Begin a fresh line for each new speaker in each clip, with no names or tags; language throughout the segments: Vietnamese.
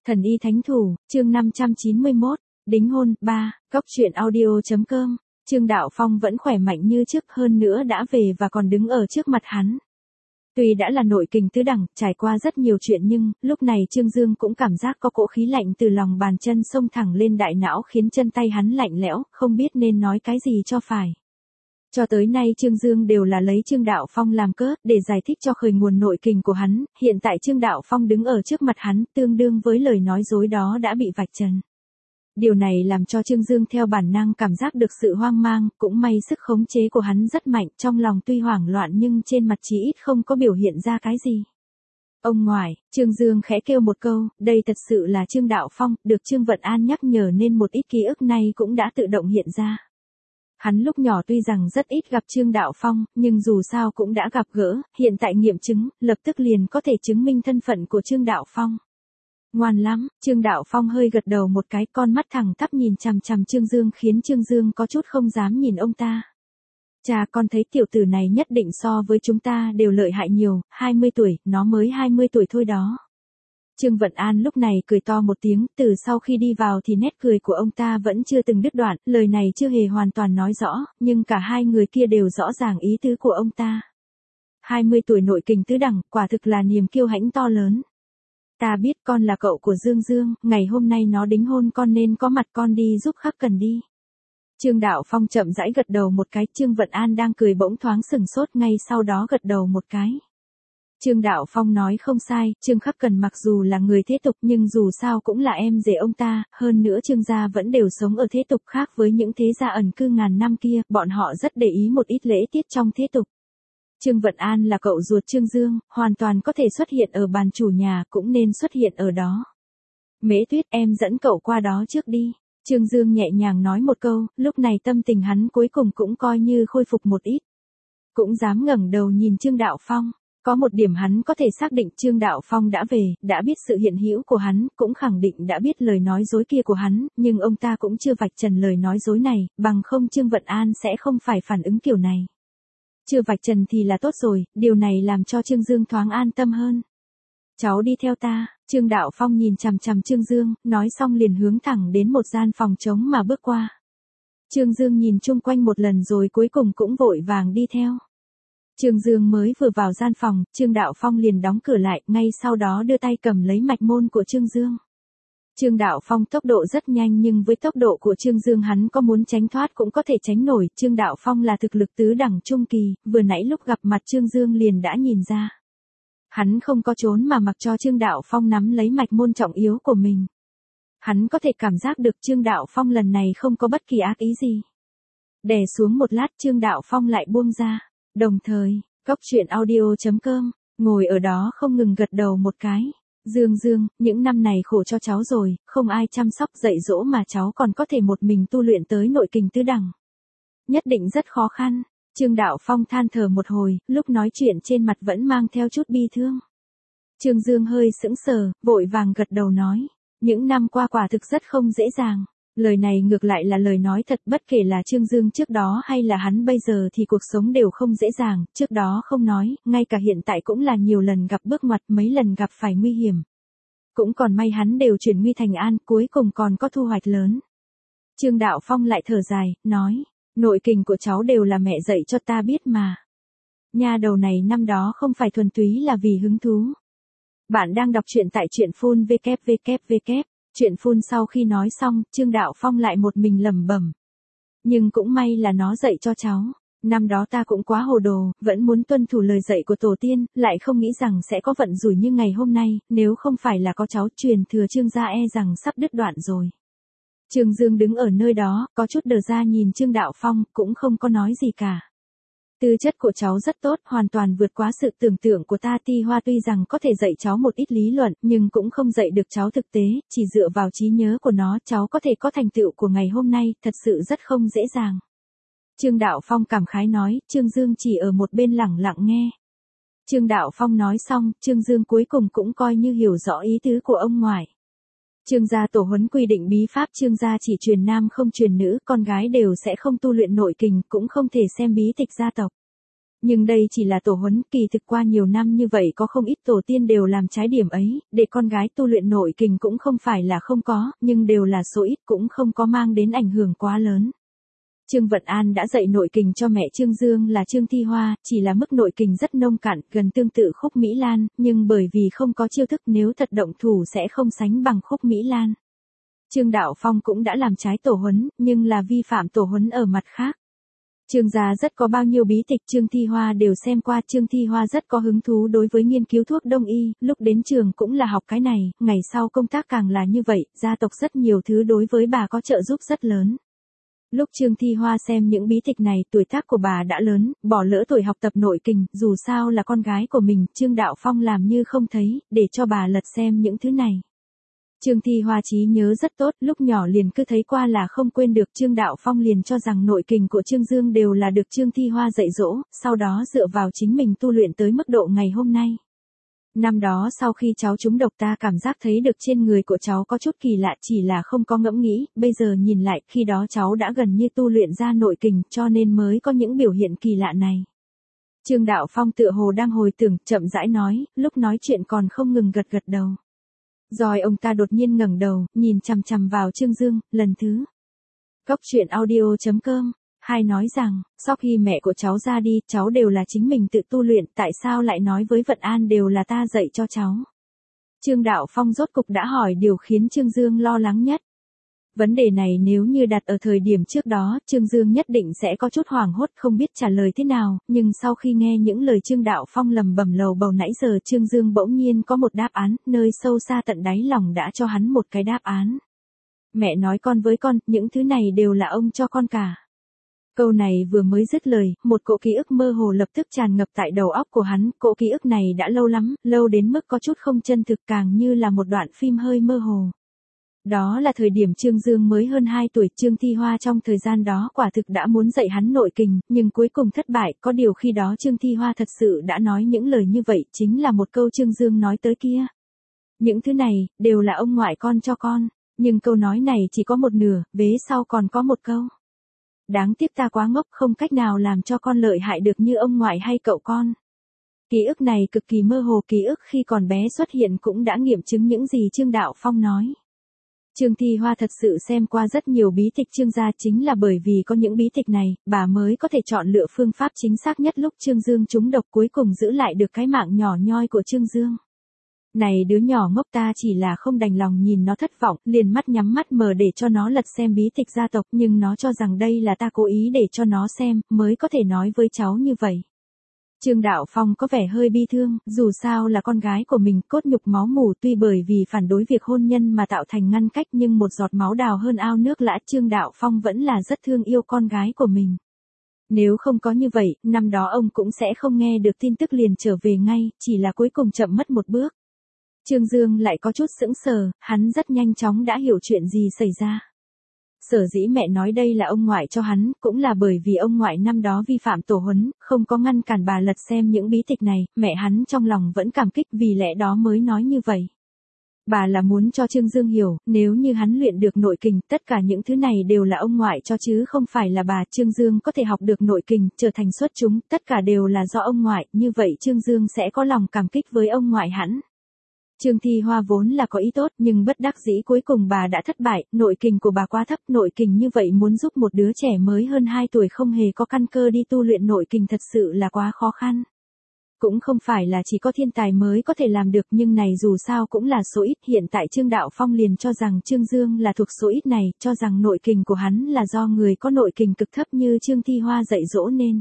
Thần y thánh thủ, chương 591, đính hôn, 3, góc truyện audio.com, Trương Đạo Phong vẫn khỏe mạnh như trước, hơn nữa đã về và còn đứng ở trước mặt hắn. Tuy đã là nội kình tứ đẳng, trải qua rất nhiều chuyện nhưng, lúc này Trương Dương cũng cảm giác có cỗ khí lạnh từ lòng bàn chân xông thẳng lên đại não khiến chân tay hắn lạnh lẽo, không biết nên nói cái gì cho phải. Cho tới nay Trương Dương đều là lấy Trương Đạo Phong làm cớ để giải thích cho khởi nguồn nội kình của hắn, hiện tại Trương Đạo Phong đứng ở trước mặt hắn tương đương với lời nói dối đó đã bị vạch trần. Điều này làm cho Trương Dương theo bản năng cảm giác được sự hoang mang, cũng may sức khống chế của hắn rất mạnh, trong lòng tuy hoảng loạn nhưng trên mặt chí ít không có biểu hiện ra cái gì. Ông ngoại, Trương Dương khẽ kêu một câu, đây thật sự là Trương Đạo Phong, được Trương Vận An nhắc nhở nên một ít ký ức này cũng đã tự động hiện ra. Hắn lúc nhỏ tuy rằng rất ít gặp Trương Đạo Phong, nhưng dù sao cũng đã gặp gỡ, hiện tại nghiệm chứng, lập tức liền có thể chứng minh thân phận của Trương Đạo Phong. Ngoan lắm, Trương Đạo Phong hơi gật đầu một cái, con mắt thẳng thắp nhìn chằm chằm Trương Dương khiến Trương Dương có chút không dám nhìn ông ta. Cha, con thấy tiểu tử này nhất định so với chúng ta đều lợi hại nhiều, 20 tuổi, nó mới 20 tuổi thôi đó. Trương Vận An lúc này cười to một tiếng, từ sau khi đi vào thì nét cười của ông ta vẫn chưa từng đứt đoạn, lời này chưa hề hoàn toàn nói rõ, nhưng cả hai người kia đều rõ ràng ý tứ của ông ta. 20 tuổi nội kình tứ đẳng, quả thực là niềm kiêu hãnh to lớn. Ta biết con là cậu của Dương Dương, ngày hôm nay nó đính hôn con nên có mặt con đi giúp Khắc Cần đi. Trương Đạo Phong chậm rãi gật đầu một cái, Trương Vận An đang cười bỗng thoáng sừng sốt, ngay sau đó gật đầu một cái. Trương Đạo Phong nói không sai, Trương Khắc Cần mặc dù là người thế tục nhưng dù sao cũng là em rể ông ta, hơn nữa Trương gia vẫn đều sống ở thế tục, khác với những thế gia ẩn cư ngàn năm kia, bọn họ rất để ý một ít lễ tiết trong thế tục. Trương Vận An là cậu ruột Trương Dương, hoàn toàn có thể xuất hiện ở bàn chủ nhà, cũng nên xuất hiện ở đó. Mễ Tuyết, em dẫn cậu qua đó trước đi. Trương Dương nhẹ nhàng nói một câu, lúc này tâm tình hắn cuối cùng cũng coi như khôi phục một ít. Cũng dám ngẩng đầu nhìn Trương Đạo Phong. Có một điểm hắn có thể xác định, Trương Đạo Phong đã về, đã biết sự hiện hữu của hắn, cũng khẳng định đã biết lời nói dối kia của hắn, nhưng ông ta cũng chưa vạch trần lời nói dối này, bằng không Trương Vận An sẽ không phải phản ứng kiểu này. Chưa vạch trần thì là tốt rồi, điều này làm cho Trương Dương thoáng an tâm hơn. Cháu đi theo ta, Trương Đạo Phong nhìn chằm chằm Trương Dương, nói xong liền hướng thẳng đến một gian phòng trống mà bước qua. Trương Dương nhìn chung quanh một lần rồi cuối cùng cũng vội vàng đi theo. Trương Dương mới vừa vào gian phòng, Trương Đạo Phong liền đóng cửa lại, ngay sau đó đưa tay cầm lấy mạch môn của Trương Dương. Trương Đạo Phong tốc độ rất nhanh nhưng với tốc độ của Trương Dương hắn có muốn tránh thoát cũng có thể tránh nổi, Trương Đạo Phong là thực lực tứ đẳng trung kỳ, vừa nãy lúc gặp mặt Trương Dương liền đã nhìn ra. Hắn không có trốn mà mặc cho Trương Đạo Phong nắm lấy mạch môn trọng yếu của mình. Hắn có thể cảm giác được Trương Đạo Phong lần này không có bất kỳ ác ý gì. Đè xuống một lát Trương Đạo Phong lại buông ra. Đồng thời, góc truyện audio.com, ngồi ở đó không ngừng gật đầu một cái. Dương Dương, những năm này khổ cho cháu rồi, không ai chăm sóc dạy dỗ mà cháu còn có thể một mình tu luyện tới nội kình tứ đẳng. Nhất định rất khó khăn. Trương Đạo Phong than thở một hồi, lúc nói chuyện trên mặt vẫn mang theo chút bi thương. Trương Dương hơi sững sờ, vội vàng gật đầu nói, những năm qua quả thực rất không dễ dàng. Lời này ngược lại là lời nói thật, bất kể là Trương Dương trước đó hay là hắn bây giờ thì cuộc sống đều không dễ dàng, trước đó không nói, ngay cả hiện tại cũng là nhiều lần gặp bước ngoặt, mấy lần gặp phải nguy hiểm. Cũng còn may hắn đều chuyển nguy thành an, cuối cùng còn có thu hoạch lớn. Trương Đạo Phong lại thở dài, nói, nội kình của cháu đều là mẹ dạy cho ta biết mà. Nha đầu này năm đó không phải thuần túy là vì hứng thú. Bạn đang đọc truyện tại truyện phun www. Chuyện phun sau khi nói xong, Trương Đạo Phong lại một mình lẩm bẩm. Nhưng cũng may là nó dạy cho cháu. Năm đó ta cũng quá hồ đồ, vẫn muốn tuân thủ lời dạy của tổ tiên, lại không nghĩ rằng sẽ có vận rủi như ngày hôm nay, nếu không phải là có cháu truyền thừa Trương gia e rằng sắp đứt đoạn rồi. Trương Dương đứng ở nơi đó, có chút đờ ra nhìn Trương Đạo Phong, cũng không có nói gì cả. Tư chất của cháu rất tốt, hoàn toàn vượt quá sự tưởng tượng của ta. Ti Hoa tuy rằng có thể dạy cháu một ít lý luận, nhưng cũng không dạy được cháu thực tế, chỉ dựa vào trí nhớ của nó, cháu có thể có thành tựu của ngày hôm nay, thật sự rất không dễ dàng. Trương Đạo Phong cảm khái nói, Trương Dương chỉ ở một bên lẳng lặng nghe. Trương Đạo Phong nói xong, Trương Dương cuối cùng cũng coi như hiểu rõ ý tứ của ông ngoại. Trương gia tổ huấn quy định bí pháp, Trương gia chỉ truyền nam không truyền nữ, con gái đều sẽ không tu luyện nội kình, cũng không thể xem bí tịch gia tộc. Nhưng đây chỉ là tổ huấn, kỳ thực qua nhiều năm như vậy có không ít tổ tiên đều làm trái điểm ấy, để con gái tu luyện nội kình cũng không phải là không có, nhưng đều là số ít cũng không có mang đến ảnh hưởng quá lớn. Trương Vận An đã dạy nội kình cho mẹ Trương Dương là Trương Thi Hoa, chỉ là mức nội kình rất nông cạn, gần tương tự Khúc Mỹ Lan, nhưng bởi vì không có chiêu thức nếu thật động thủ sẽ không sánh bằng Khúc Mỹ Lan. Trương Đạo Phong cũng đã làm trái tổ huấn, nhưng là vi phạm tổ huấn ở mặt khác. Trương gia rất có bao nhiêu bí tịch Trương Thi Hoa đều xem qua, Trương Thi Hoa rất có hứng thú đối với nghiên cứu thuốc đông y, lúc đến trường cũng là học cái này, ngày sau công tác càng là như vậy, gia tộc rất nhiều thứ đối với bà có trợ giúp rất lớn. Lúc Trương Thi Hoa xem những bí tịch này, tuổi tác của bà đã lớn, bỏ lỡ tuổi học tập nội kình, dù sao là con gái của mình, Trương Đạo Phong làm như không thấy, để cho bà lật xem những thứ này. Trương Thi Hoa trí nhớ rất tốt, lúc nhỏ liền cứ thấy qua là không quên được, Trương Đạo Phong liền cho rằng nội kình của Trương Dương đều là được Trương Thi Hoa dạy dỗ, sau đó dựa vào chính mình tu luyện tới mức độ ngày hôm nay. Năm đó sau khi cháu trúng độc ta cảm giác thấy được trên người của cháu có chút kỳ lạ, chỉ là không có ngẫm nghĩ, bây giờ nhìn lại khi đó cháu đã gần như tu luyện ra nội kình cho nên mới có những biểu hiện kỳ lạ này. Trương Đạo Phong tựa hồ đang hồi tưởng, chậm rãi nói, lúc nói chuyện còn không ngừng gật gật đầu. Rồi ông ta đột nhiên ngẩng đầu, nhìn chằm chằm vào Trương Dương, lần thứ. Cốc truyện audio.com, hai nói rằng, sau khi mẹ của cháu ra đi, cháu đều là chính mình tự tu luyện, tại sao lại nói với Vận An đều là ta dạy cho cháu? Trương Đạo Phong rốt cục đã hỏi điều khiến Trương Dương lo lắng nhất. Vấn đề này nếu như đặt ở thời điểm trước đó, Trương Dương nhất định sẽ có chút hoảng hốt không biết trả lời thế nào, nhưng sau khi nghe những lời Trương Đạo Phong lầm bầm lầu bầu nãy giờ, Trương Dương bỗng nhiên có một đáp án, nơi sâu xa tận đáy lòng đã cho hắn một cái đáp án. Mẹ nói con với con, những thứ này đều là ông cho con cả. Câu này vừa mới dứt lời, một cỗ ký ức mơ hồ lập tức tràn ngập tại đầu óc của hắn, cỗ ký ức này đã lâu lắm, lâu đến mức có chút không chân thực, càng như là một đoạn phim hơi mơ hồ. Đó là thời điểm Trương Dương mới hơn 2 tuổi, Trương Thi Hoa trong thời gian đó quả thực đã muốn dạy hắn nội kình, nhưng cuối cùng thất bại, có điều khi đó Trương Thi Hoa thật sự đã nói những lời như vậy, chính là một câu Trương Dương nói tới kia. Những thứ này, đều là ông ngoại con cho con, nhưng câu nói này chỉ có một nửa, vế sau còn có một câu. Đáng tiếc ta quá ngốc, không cách nào làm cho con lợi hại được như ông ngoại hay cậu con. Ký ức này cực kỳ mơ hồ, ký ức khi còn bé xuất hiện cũng đã nghiệm chứng những gì Trương Đạo Phong nói. Trương Thi Hoa thật sự xem qua rất nhiều bí tịch Trương gia, chính là bởi vì có những bí tịch này, bà mới có thể chọn lựa phương pháp chính xác nhất lúc Trương Dương trúng độc cuối cùng giữ lại được cái mạng nhỏ nhoi của Trương Dương. Này đứa nhỏ ngốc, ta chỉ là không đành lòng nhìn nó thất vọng, liền mắt nhắm mắt mở để cho nó lật xem bí tịch gia tộc, nhưng nó cho rằng đây là ta cố ý để cho nó xem, mới có thể nói với cháu như vậy. Trương Đạo Phong có vẻ hơi bi thương, dù sao là con gái của mình, cốt nhục máu mủ, tuy bởi vì phản đối việc hôn nhân mà tạo thành ngăn cách, nhưng một giọt máu đào hơn ao nước lã, Trương Đạo Phong vẫn là rất thương yêu con gái của mình. Nếu không có như vậy, năm đó ông cũng sẽ không nghe được tin tức liền trở về ngay, chỉ là cuối cùng chậm mất một bước. Trương Dương lại có chút sững sờ, hắn rất nhanh chóng đã hiểu chuyện gì xảy ra. Sở dĩ mẹ nói đây là ông ngoại cho hắn, cũng là bởi vì ông ngoại năm đó vi phạm tổ huấn, không có ngăn cản bà lật xem những bí tịch này, mẹ hắn trong lòng vẫn cảm kích, vì lẽ đó mới nói như vậy. Bà là muốn cho Trương Dương hiểu, nếu như hắn luyện được nội kình, tất cả những thứ này đều là ông ngoại cho chứ không phải là bà. Trương Dương có thể học được nội kình, trở thành xuất chúng, tất cả đều là do ông ngoại, như vậy Trương Dương sẽ có lòng cảm kích với ông ngoại hắn. Trương Thi Hoa vốn là có ý tốt, nhưng bất đắc dĩ cuối cùng bà đã thất bại, nội kình của bà quá thấp, nội kình như vậy muốn giúp một đứa trẻ mới hơn 2 tuổi không hề có căn cơ đi tu luyện nội kình thật sự là quá khó khăn. Cũng không phải là chỉ có thiên tài mới có thể làm được, nhưng này dù sao cũng là số ít, hiện tại Trương Đạo Phong liền cho rằng Trương Dương là thuộc số ít này, cho rằng nội kình của hắn là do người có nội kình cực thấp như Trương Thi Hoa dạy dỗ nên.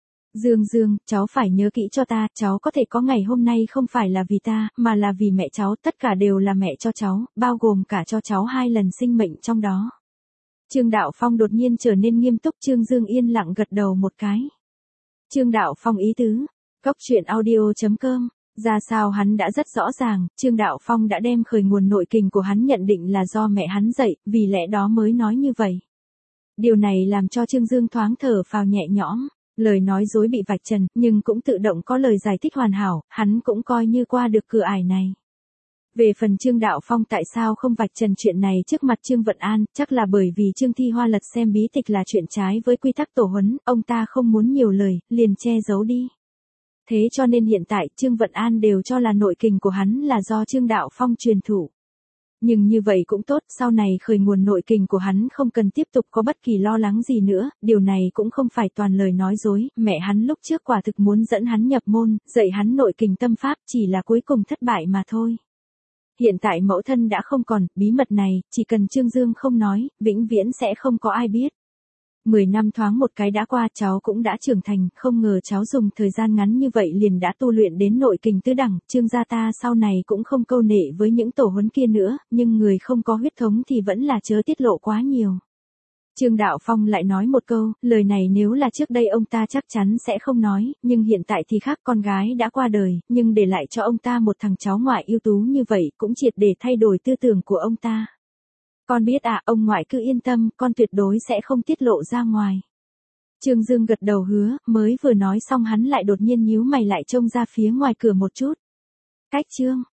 Dương, cháu phải nhớ kỹ cho ta, cháu có thể có ngày hôm nay không phải là vì ta, mà là vì mẹ cháu, tất cả đều là mẹ cho cháu, bao gồm cả cho cháu 2 lần sinh mệnh trong đó. Trương Đạo Phong đột nhiên trở nên nghiêm túc, Trương Dương yên lặng gật đầu một cái. Trương Đạo Phong ý tứ, cốc truyện audio.com, ra sao hắn đã rất rõ ràng, Trương Đạo Phong đã đem khởi nguồn nội kình của hắn nhận định là do mẹ hắn dạy, vì lẽ đó mới nói như vậy. Điều này làm cho Trương Dương thoáng thở phào nhẹ nhõm. Lời nói dối bị vạch trần, nhưng cũng tự động có lời giải thích hoàn hảo, hắn cũng coi như qua được cửa ải này. Về phần Trương Đạo Phong tại sao không vạch trần chuyện này trước mặt Trương Vận An, chắc là bởi vì Trương Thi Hoa lật xem bí tịch là chuyện trái với quy tắc tổ huấn, ông ta không muốn nhiều lời, liền che giấu đi. Thế cho nên hiện tại Trương Vận An đều cho là nội kình của hắn là do Trương Đạo Phong truyền thụ. Nhưng như vậy cũng tốt, sau này khởi nguồn nội kình của hắn không cần tiếp tục có bất kỳ lo lắng gì nữa, điều này cũng không phải toàn lời nói dối, mẹ hắn lúc trước quả thực muốn dẫn hắn nhập môn, dạy hắn nội kình tâm pháp, chỉ là cuối cùng thất bại mà thôi. Hiện tại mẫu thân đã không còn, bí mật này, chỉ cần Trương Dương không nói, vĩnh viễn sẽ không có ai biết. 10 năm thoáng một cái đã qua, cháu cũng đã trưởng thành, không ngờ cháu dùng thời gian ngắn như vậy liền đã tu luyện đến nội kình tứ đẳng, Trương gia ta sau này cũng không câu nệ với những tổ huấn kia nữa, nhưng người không có huyết thống thì vẫn là chớ tiết lộ quá nhiều. Trương Đạo Phong lại nói một câu, lời này nếu là trước đây ông ta chắc chắn sẽ không nói, nhưng hiện tại thì khác, con gái đã qua đời, nhưng để lại cho ông ta một thằng cháu ngoại ưu tú như vậy cũng triệt để thay đổi tư tưởng của ông ta. Con biết à, ông ngoại cứ yên tâm, con tuyệt đối sẽ không tiết lộ ra ngoài. Trương Dương gật đầu hứa, mới vừa nói xong hắn lại đột nhiên nhíu mày lại trông ra phía ngoài cửa một chút. Cách Trương